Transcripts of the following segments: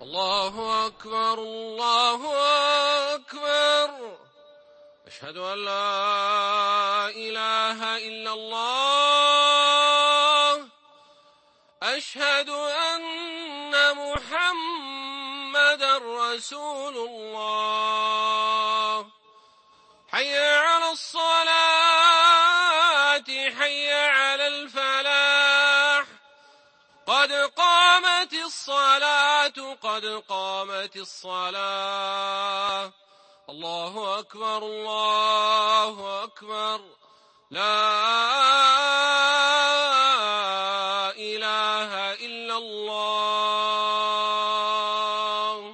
الله أكبر الله أكبر. أشهد أن لا إله إلا الله. أشهد أن محمدا رسول الله. حي على الصلاة حي على الفلاح. قد قامت الصلاة قد قامت الصلاة. الله أكبر الله أكبر. لا إله إلا الله.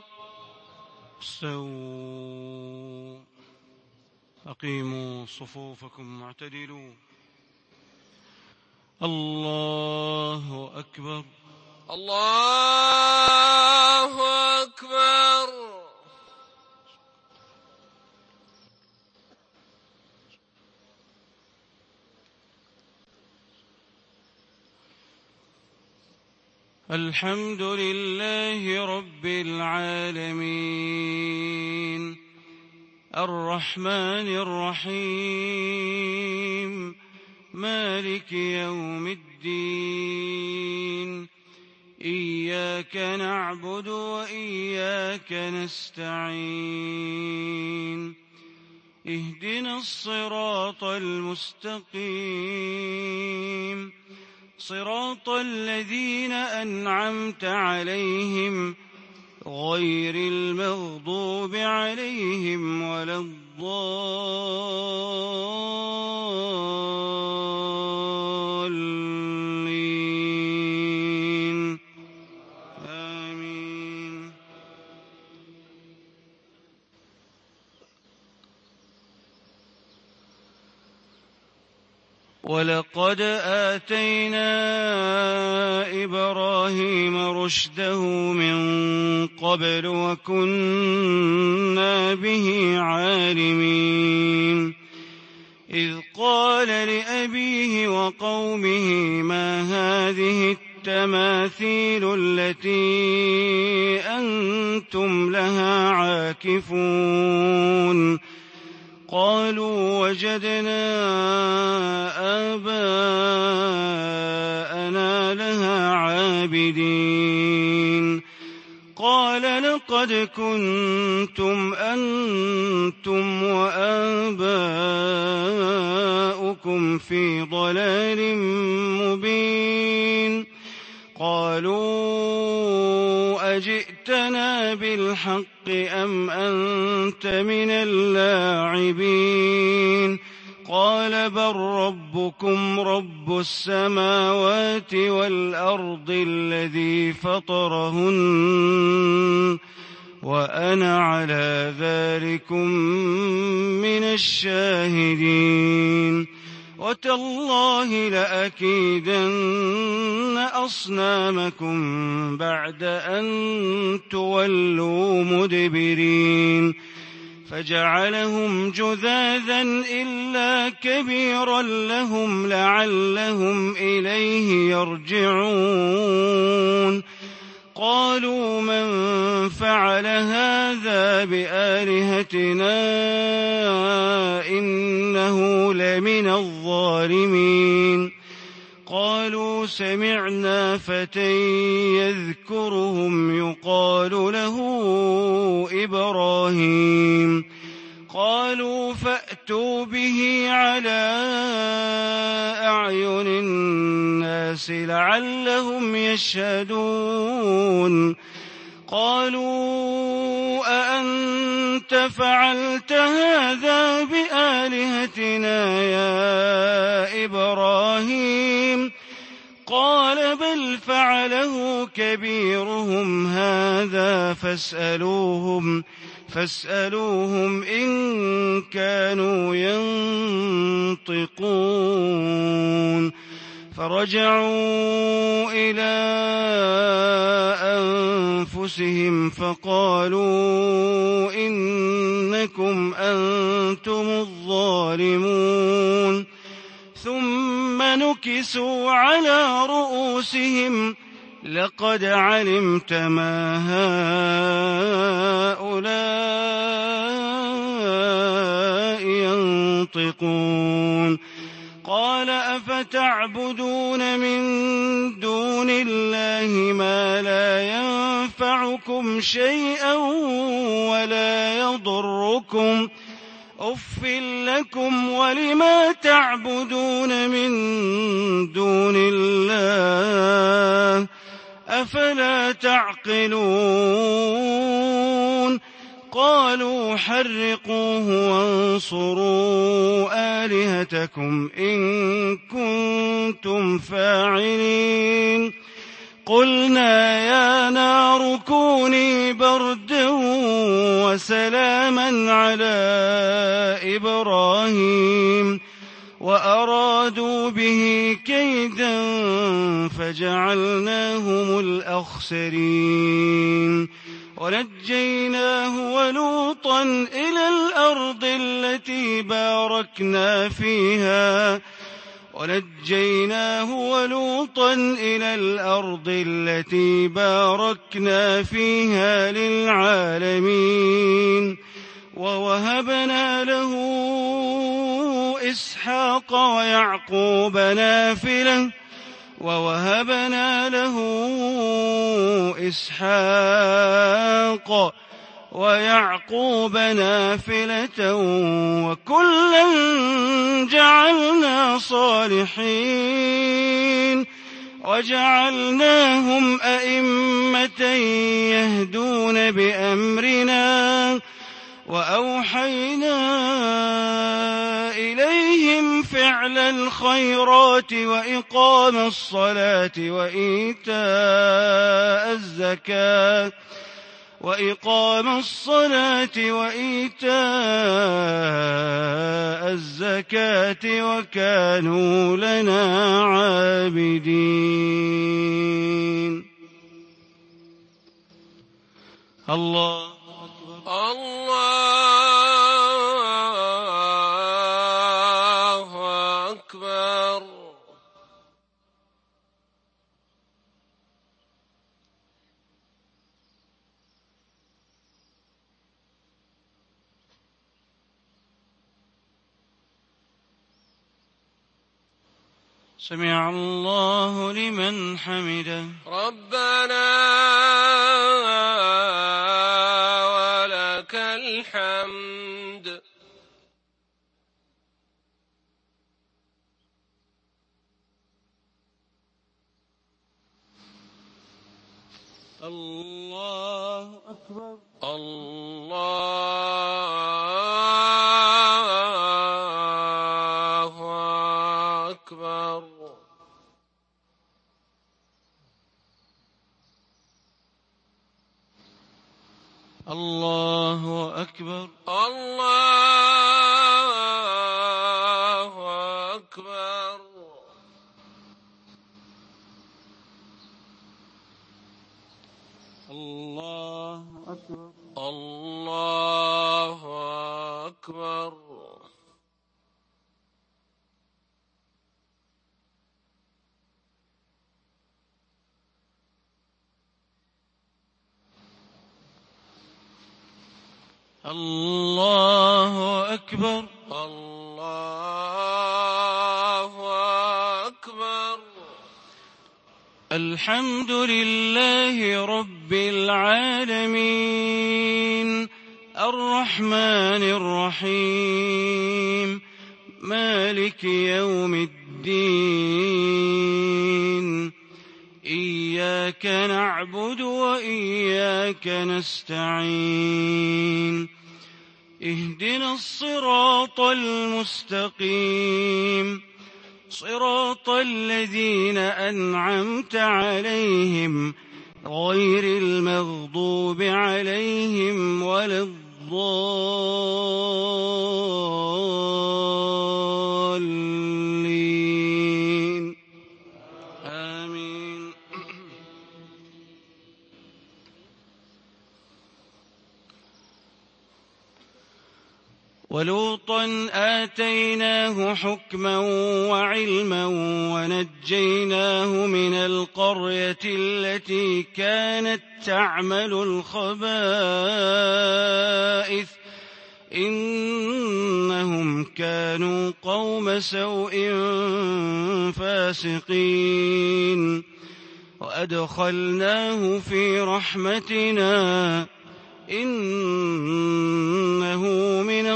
استووا أقيموا صفوفكم واعتدلوا. الله أكبر الله أكبر. الحمد لله رب العالمين الرحمن الرحيم مالك يوم الدين. إياك نعبد وإياك نستعين. اهدنا الصراط المستقيم صراط الذين أنعمت عليهم غير المغضوب عليهم ولا الضالين. آمين. ولقد آتينا إبراهيم رشده من قبل وكنا به عالمين. إذ قال لأبيه وقومه ما هذه التماثيل التي أنتم لها عاكفون؟ قالوا وجدنا آباءنا لها عابدين. قال لقد كنتم أنتم وآباؤكم في ضلال مبين. قالوا أجئتنا بالحق أم أنت من اللاعبين؟ قال بل ربكم رب السماوات والأرض الذي فطرهن وأنا على ذلكم من الشاهدين. وتالله لأكيدن أصنامكم بعد أن تولوا مدبرين. فجعلهم جذاذا إلا كبيرا لهم لعلهم إليه يرجعون. قالوا من فعل هذا بآلهتنا إنه لمن الظالمين. قالوا سمعنا فتى يذكرهم يقال له إبراهيم. قالوا فأتوا به على أعين الناس لعلهم يشهدون. قالوا أأنت فعلت هذا بآلهتنا يا إبراهيم؟ قال بل فعله كبيرهم هذا فاسألوهم إن كانوا ينطقون. فرجعوا إلى أنفسهم فقالوا إنكم أنتم الظالمون. ثم نكسوا على رؤوسهم لقد علمت ما هؤلاء ينطقون قال أفتعبدون من دون الله ما لا ينفعكم شيئا ولا يضركم أف لكم ولما تعبدون من دون الله أفلا تعقلون قالوا حرقوه وانصروا آلهتكم إن كنتم فاعلين قلنا يا نار كوني بردا وسلاما على إبراهيم وأرادوا به كيدا فجعلناهم الأخسرين ونجيناه ولوطا إلى الأرض التي باركنا فيها للعالمين ووهبنا له إسحاق ويعقوب نافلة وكلا جعلنا صالحين وجعلناهم أئمة يهدون بأمرنا وأوحينا إليهم فعل الخيرات وإقام الصلاة وإيتاء الزكاة وكانوا لنا عابدين. الله أكبر. سمع الله لمن حمده. ربنا ولك الحمد. الله أكبر. الله أكبر. الله أكبر. الله أكبر. الله أكبر. الله أكبر. الله أكبر. الله أكبر. الحمد لله رب العالمين الرحمن الرحيم مالك يوم الدين إياك نعبد وإياك نستعين اهدنا الصراط المستقيم صراط الذين أنعمت عليهم غير المغضوب عليهم ولا الضالين آمين. ولوطا آتيناه حكما وعلما ونجيناه من القرية التي كانت تعمل الخبائث إنهم كانوا قوم سوء فاسقين وأدخلناه في رحمتنا إنه من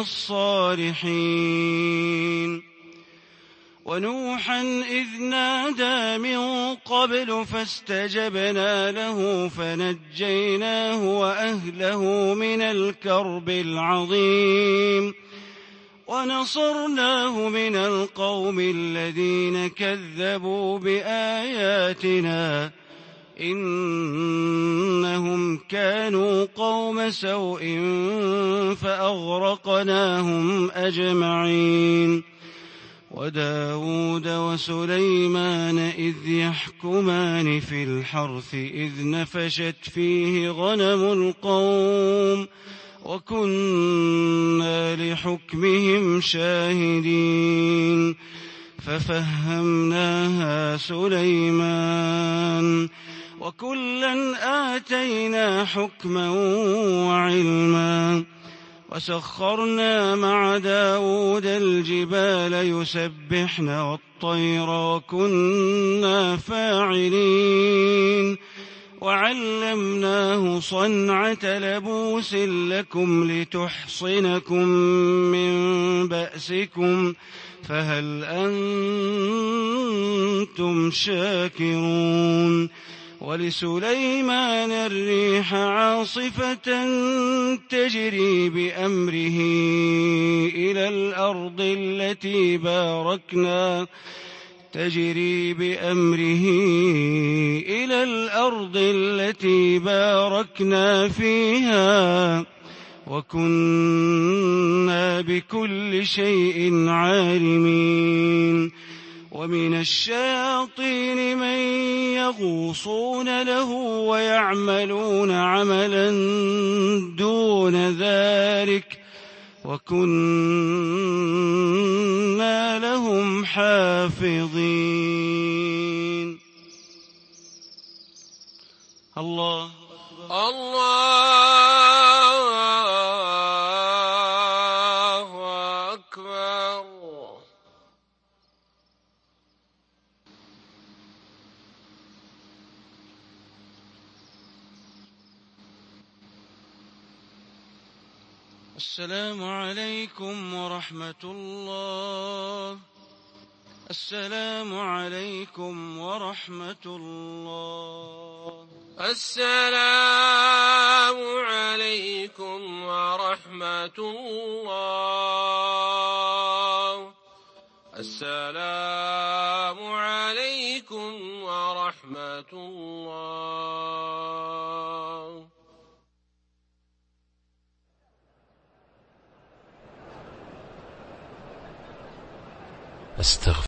الصالحين ونوحا إذ نادى من قبل فاستجبنا له فنجيناه وأهله من الكرب العظيم ونصرناه من القوم الذين كذبوا بآياتنا إنهم كانوا قوم سوء فأغرقناهم أجمعين وداود وسليمان إذ يحكمان في الحرث إذ نفشت فيه غنم القوم وكنا لحكمهم شاهدين ففهمناها سليمان وكلا آتينا حكما وعلما وسخرنا مع داود الجبال يسبحن والطير وكنا فاعلين وعلمناه صنعة لبوس لكم لتحصنكم من بأسكم فهل أنتم شاكرون ولسليمان الريح عاصفة تجري بأمره إلى الأرض التي باركنا فيها وكنا بكل شيء عالمين ومن الشياطين من يغوصون له ويعملون عملا دون ذلك وكنا لهم حافظين. الله أكبر. السلام عليكم ورحمة الله. السلام عليكم ورحمة الله. السلام عليكم ورحمة الله. السلام عليكم ورحمة الله. استغفر